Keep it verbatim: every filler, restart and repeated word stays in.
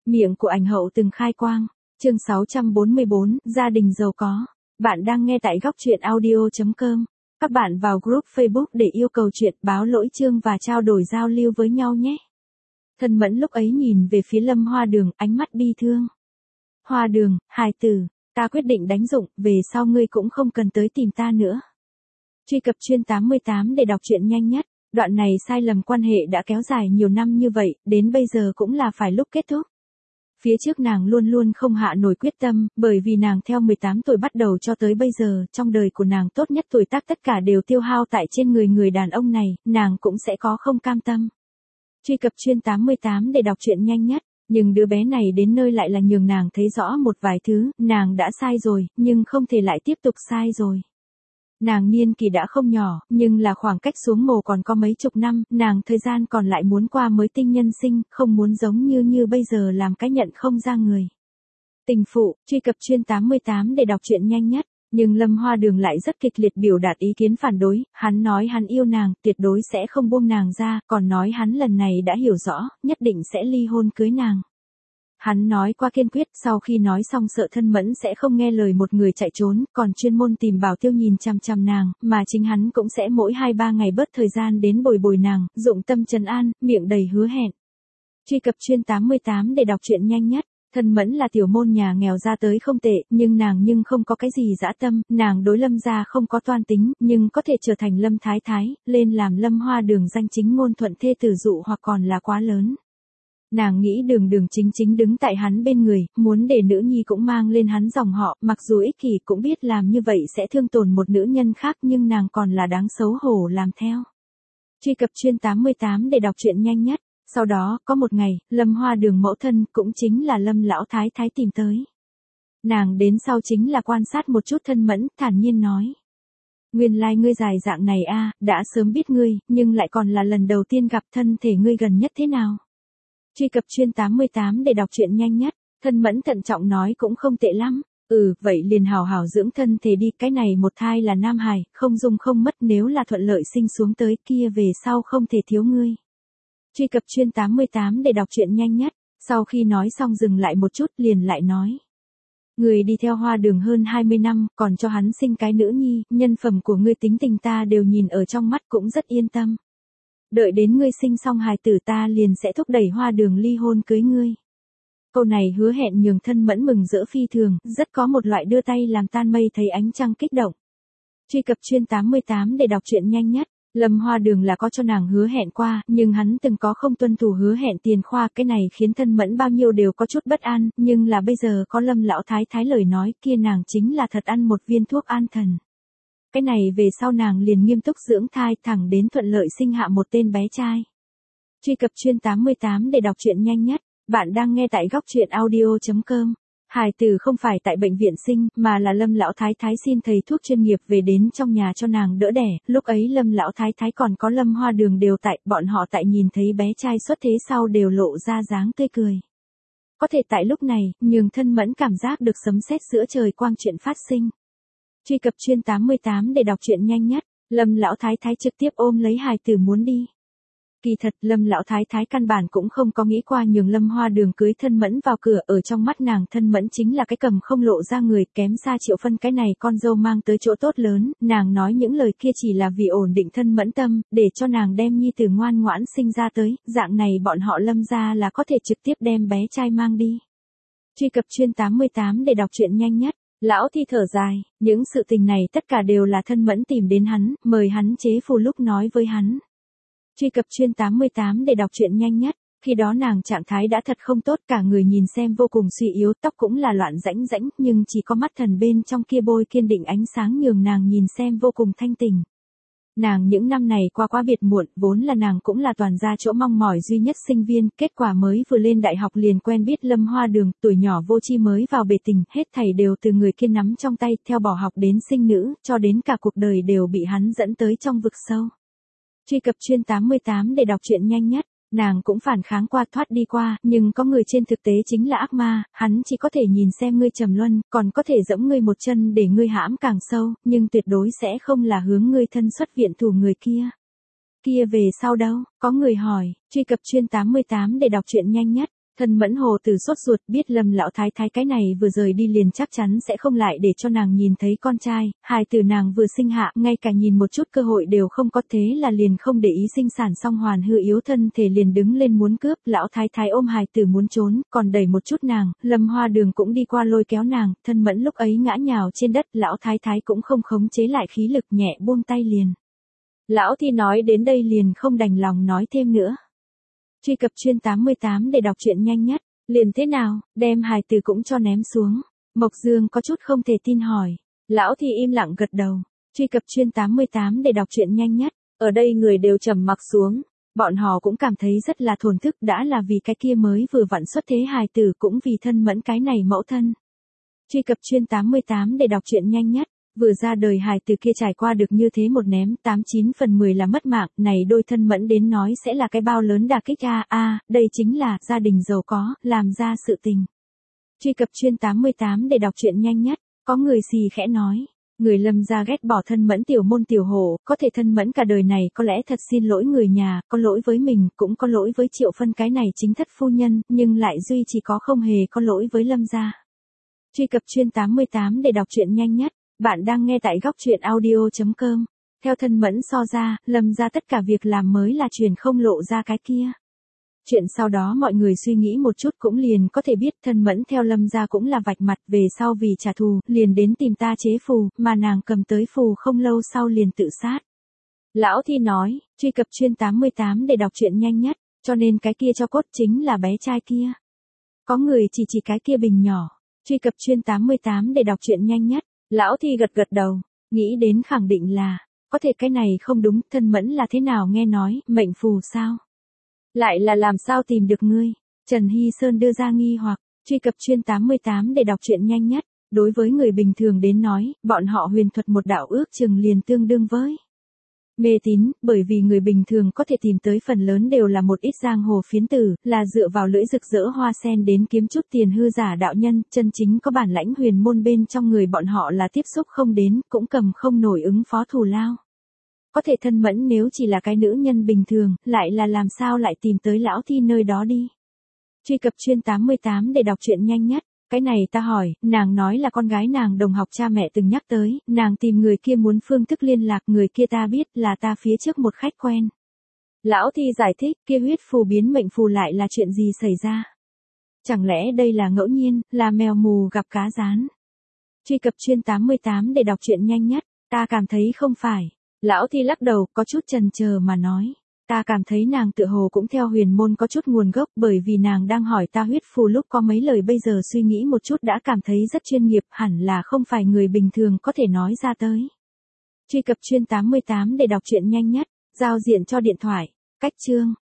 Miệng của ảnh hậu từng khai quang. Chương sáu trăm bốn mươi bốn, gia đình giàu có. Bạn đang nghe tại góc truyện audio chấm com. Các bạn vào group Facebook để yêu cầu chuyện, báo lỗi chương và trao đổi giao lưu với nhau nhé. Thân Mẫn lúc ấy nhìn về phía Lâm Hoa Đường, ánh mắt bi thương. Hoa Đường, hài tử, ta quyết định đánh dụng, về sau ngươi cũng không cần tới tìm ta nữa. Truy cập chuyên tám mươi tám để đọc truyện nhanh nhất. Đoạn này sai lầm quan hệ đã kéo dài nhiều năm như vậy, đến bây giờ cũng là phải lúc kết thúc. Phía trước nàng luôn luôn không hạ nổi quyết tâm, bởi vì nàng theo mười tám tuổi bắt đầu cho tới bây giờ, trong đời của nàng tốt nhất tuổi tác tất cả đều tiêu hao tại trên người người đàn ông này, nàng cũng sẽ có không cam tâm. Truy cập chuyên tám mươi tám để đọc truyện nhanh nhất, nhưng đứa bé này đến nơi lại là nhường nàng thấy rõ một vài thứ, nàng đã sai rồi, nhưng không thể lại tiếp tục sai rồi. Nàng niên kỳ đã không nhỏ, nhưng là khoảng cách xuống mồ còn có mấy chục năm, nàng thời gian còn lại muốn qua mới tinh nhân sinh, không muốn giống như như bây giờ làm cái nhận không ra người. Tình phụ, truy cập chuyên tám mươi tám để đọc truyện nhanh nhất, nhưng Lâm Hoa Đường lại rất kịch liệt biểu đạt ý kiến phản đối, hắn nói hắn yêu nàng, tuyệt đối sẽ không buông nàng ra, còn nói hắn lần này đã hiểu rõ, nhất định sẽ ly hôn cưới nàng. Hắn nói qua kiên quyết, sau khi nói xong sợ Thân Mẫn sẽ không nghe lời một người chạy trốn, còn chuyên môn tìm bảo tiêu nhìn chằm chằm nàng, mà chính hắn cũng sẽ mỗi hai ba ngày bớt thời gian đến bồi bồi nàng, dụng tâm trấn an, miệng đầy hứa hẹn. Truy cập chuyên tám mươi tám để đọc truyện nhanh nhất. Thân Mẫn là tiểu môn nhà nghèo ra tới không tệ, nhưng nàng nhưng không có cái gì dã tâm, nàng đối Lâm gia không có toan tính, nhưng có thể trở thành Lâm Thái Thái, lên làm Lâm Hoa Đường danh chính ngôn thuận thê tử dụ hoặc còn là quá lớn. Nàng nghĩ Đường Đường chính chính đứng tại hắn bên người, muốn để nữ nhi cũng mang lên hắn dòng họ, mặc dù ích kỷ cũng biết làm như vậy sẽ thương tổn một nữ nhân khác nhưng nàng còn là đáng xấu hổ làm theo. Truy cập chuyên tám mươi tám để đọc truyện nhanh nhất. Sau đó, có một ngày, Lâm Hoa Đường mẫu thân cũng chính là Lâm Lão Thái Thái tìm tới. Nàng đến sau chính là quan sát một chút Thân Mẫn, thản nhiên nói. Nguyên lai like ngươi dài dạng này a, đã sớm biết ngươi, nhưng lại còn là lần đầu tiên gặp, thân thể ngươi gần nhất thế nào? Truy cập chuyên tám mươi tám để đọc truyện nhanh nhất, Thân Mẫn thận trọng nói cũng không tệ lắm. Ừ, vậy liền hào hào dưỡng thân thể đi, cái này một thai là nam hài, không dung không mất, nếu là thuận lợi sinh xuống tới kia về sau không thể thiếu ngươi. Truy cập chuyên tám mươi tám để đọc truyện nhanh nhất, sau khi nói xong dừng lại một chút liền lại nói. Người đi theo Hoa Đường hơn hai mươi năm, còn cho hắn sinh cái nữ nhi, nhân phẩm của ngươi tính tình ta đều nhìn ở trong mắt cũng rất yên tâm. Đợi đến ngươi sinh xong hài tử ta liền sẽ thúc đẩy Hoa Đường ly hôn cưới ngươi. Câu này hứa hẹn nhường Thân Mẫn mừng rỡ phi thường, rất có một loại đưa tay làm tan mây thấy ánh trăng kích động. Truy cập chuyên tám mươi tám để đọc truyện nhanh nhất. Lâm Hoa Đường là có cho nàng hứa hẹn qua, nhưng hắn từng có không tuân thủ hứa hẹn tiền khoa, cái này khiến Thân Mẫn bao nhiêu đều có chút bất an, nhưng là bây giờ có Lâm Lão Thái Thái lời nói kia nàng chính là thật ăn một viên thuốc an thần. Cái này về sau nàng liền nghiêm túc dưỡng thai thẳng đến thuận lợi sinh hạ một tên bé trai. Truy cập chuyên tám mươi tám để đọc truyện nhanh nhất, bạn đang nghe tại góc truyện audio chấm com. Hài tử không phải tại bệnh viện sinh, mà là Lâm Lão Thái Thái xin thầy thuốc chuyên nghiệp về đến trong nhà cho nàng đỡ đẻ, lúc ấy Lâm Lão Thái Thái còn có Lâm Hoa Đường đều tại, bọn họ tại nhìn thấy bé trai xuất thế sau đều lộ ra dáng tươi cười. Có thể tại lúc này, nhường Thân Mẫn cảm giác được sấm sét giữa trời quang chuyện phát sinh. Truy cập chuyên tám mươi tám để đọc truyện nhanh nhất, Lâm Lão Thái Thái trực tiếp ôm lấy hài tử muốn đi. Kỳ thật Lâm Lão Thái Thái căn bản cũng không có nghĩ qua nhường Lâm Hoa Đường cưới Thân Mẫn vào cửa, ở trong mắt nàng Thân Mẫn chính là cái cầm không lộ ra người, kém xa Triệu Phân cái này con dâu mang tới chỗ tốt lớn, nàng nói những lời kia chỉ là vì ổn định Thân Mẫn tâm, để cho nàng đem nhi tử ngoan ngoãn sinh ra tới, dạng này bọn họ Lâm gia là có thể trực tiếp đem bé trai mang đi. Truy cập chuyên tám mươi tám để đọc truyện nhanh nhất. Lão thi thở dài, những sự tình này tất cả đều là Thân Mẫn tìm đến hắn, mời hắn chế phù lúc nói với hắn. Truy cập chuyên tám mươi tám để đọc truyện nhanh nhất, khi đó nàng trạng thái đã thật không tốt, cả người nhìn xem vô cùng suy yếu, tóc cũng là loạn rãnh rãnh, nhưng chỉ có mắt thần bên trong kia bôi kiên định ánh sáng nhường nàng nhìn xem vô cùng thanh tình. Nàng những năm này qua quá biệt muộn, vốn là nàng cũng là toàn gia chỗ mong mỏi duy nhất sinh viên, kết quả mới vừa lên đại học liền quen biết Lâm Hoa Đường, tuổi nhỏ vô tri mới vào bề tình, hết thảy đều từ người kia nắm trong tay, theo bỏ học đến sinh nữ, cho đến cả cuộc đời đều bị hắn dẫn tới trong vực sâu. Truy cập chuyên tám mươi tám để đọc truyện nhanh nhất, nàng cũng phản kháng qua thoát đi qua, nhưng có người trên thực tế chính là ác ma, hắn chỉ có thể nhìn xem ngươi trầm luân, còn có thể giẫm ngươi một chân để ngươi hãm càng sâu, nhưng tuyệt đối sẽ không là hướng ngươi thân xuất viện thủ người kia. Kia về sau đâu? Có người hỏi, truy cập chuyên tám mươi tám để đọc truyện nhanh nhất. Thân Mẫn Hồ Tử sốt ruột, biết Lâm lão thái thái cái này vừa rời đi liền chắc chắn sẽ không lại để cho nàng nhìn thấy con trai, hài tử nàng vừa sinh hạ, ngay cả nhìn một chút cơ hội đều không có, thế là liền không để ý sinh sản xong hoàn hư yếu thân thể liền đứng lên muốn cướp, lão thái thái ôm hài tử muốn trốn, còn đẩy một chút nàng, Lâm Hoa Đường cũng đi qua lôi kéo nàng, Thân Mẫn lúc ấy ngã nhào trên đất, lão thái thái cũng không khống chế lại khí lực, nhẹ buông tay liền. Lão Thi nói đến đây liền không đành lòng nói thêm nữa. Truy cập chuyên tám mươi tám để đọc truyện nhanh nhất. Liền thế nào, đem hài tử cũng cho ném xuống. Mộc Dương có chút không thể tin hỏi. Lão Thi im lặng gật đầu. Truy cập chuyên tám mươi tám để đọc truyện nhanh nhất. Ở đây người đều trầm mặc xuống. Bọn họ cũng cảm thấy rất là thổn thức, đã là vì cái kia mới vừa vặn xuất thế hài tử, cũng vì Thân Mẫn cái này mẫu thân. Truy cập chuyên tám mươi tám để đọc truyện nhanh nhất. Vừa ra đời hài tử kia trải qua được như thế một ném, tám chín phần mười là mất mạng, này đôi Thân Mẫn đến nói sẽ là cái bao lớn đả kích a a, đây chính là gia đình giàu có, làm ra sự tình. Truy cập chuyên tám mươi tám để đọc truyện nhanh nhất, có người xì khẽ nói, người Lâm gia ghét bỏ Thân Mẫn tiểu môn tiểu hộ, có thể Thân Mẫn cả đời này có lẽ thật xin lỗi người nhà, có lỗi với mình, cũng có lỗi với Triệu Phân cái này chính thất phu nhân, nhưng lại duy chỉ có không hề có lỗi với Lâm gia. Truy cập chuyên tám mươi tám để đọc truyện nhanh nhất. Bạn đang nghe tại góc truyện audio chấm com. Theo Thân Mẫn so ra, Lâm gia tất cả việc làm mới là truyền không lộ ra cái kia. Chuyện sau đó mọi người suy nghĩ một chút cũng liền có thể biết Thân Mẫn theo Lâm gia cũng là vạch mặt, về sau vì trả thù, liền đến tìm ta chế phù, mà nàng cầm tới phù không lâu sau liền tự sát. Lão Thi nói, truy cập chuyên tám mươi tám để đọc truyện nhanh nhất, cho nên cái kia cho cốt chính là bé trai kia. Có người chỉ chỉ cái kia bình nhỏ, truy cập chuyên tám mươi tám để đọc truyện nhanh nhất. Lão Thi gật gật đầu, nghĩ đến khẳng định là, có thể cái này không đúng, Thân Mẫn là thế nào nghe nói, mệnh phù sao? Lại là làm sao tìm được ngươi? Trần Hy Sơn đưa ra nghi hoặc, truy cập chuyên tám mươi tám để đọc truyện nhanh nhất, đối với người bình thường đến nói, bọn họ huyền thuật một đạo ước chừng liền tương đương với mê tín, bởi vì người bình thường có thể tìm tới phần lớn đều là một ít giang hồ phiến tử, là dựa vào lưỡi rực rỡ hoa sen đến kiếm chút tiền hư giả đạo nhân, chân chính có bản lãnh huyền môn bên trong người bọn họ là tiếp xúc không đến, cũng cầm không nổi ứng phó thù lao. Có thể Thân Mẫn nếu chỉ là cái nữ nhân bình thường, lại là làm sao lại tìm tới Lão Thi nơi đó đi. Truy cập chuyên tám mươi tám để đọc truyện nhanh nhất. Cái này ta hỏi, nàng nói là con gái nàng đồng học cha mẹ từng nhắc tới, nàng tìm người kia muốn phương thức liên lạc, người kia ta biết là ta phía trước một khách quen. Lão Thi giải thích, kia huyết phù biến mệnh phù lại là chuyện gì xảy ra? Chẳng lẽ đây là ngẫu nhiên, là mèo mù gặp cá rán? Truy cập chuyên tám mươi tám để đọc truyện nhanh nhất, ta cảm thấy không phải. Lão Thi lắc đầu, có chút chần chờ mà nói. Ta cảm thấy nàng tựa hồ cũng theo huyền môn có chút nguồn gốc, bởi vì nàng đang hỏi ta huyết phù lúc có mấy lời bây giờ suy nghĩ một chút đã cảm thấy rất chuyên nghiệp, hẳn là không phải người bình thường có thể nói ra tới. Truy cập chuyên tám mươi tám để đọc truyện nhanh nhất, giao diện cho điện thoại, cách chương.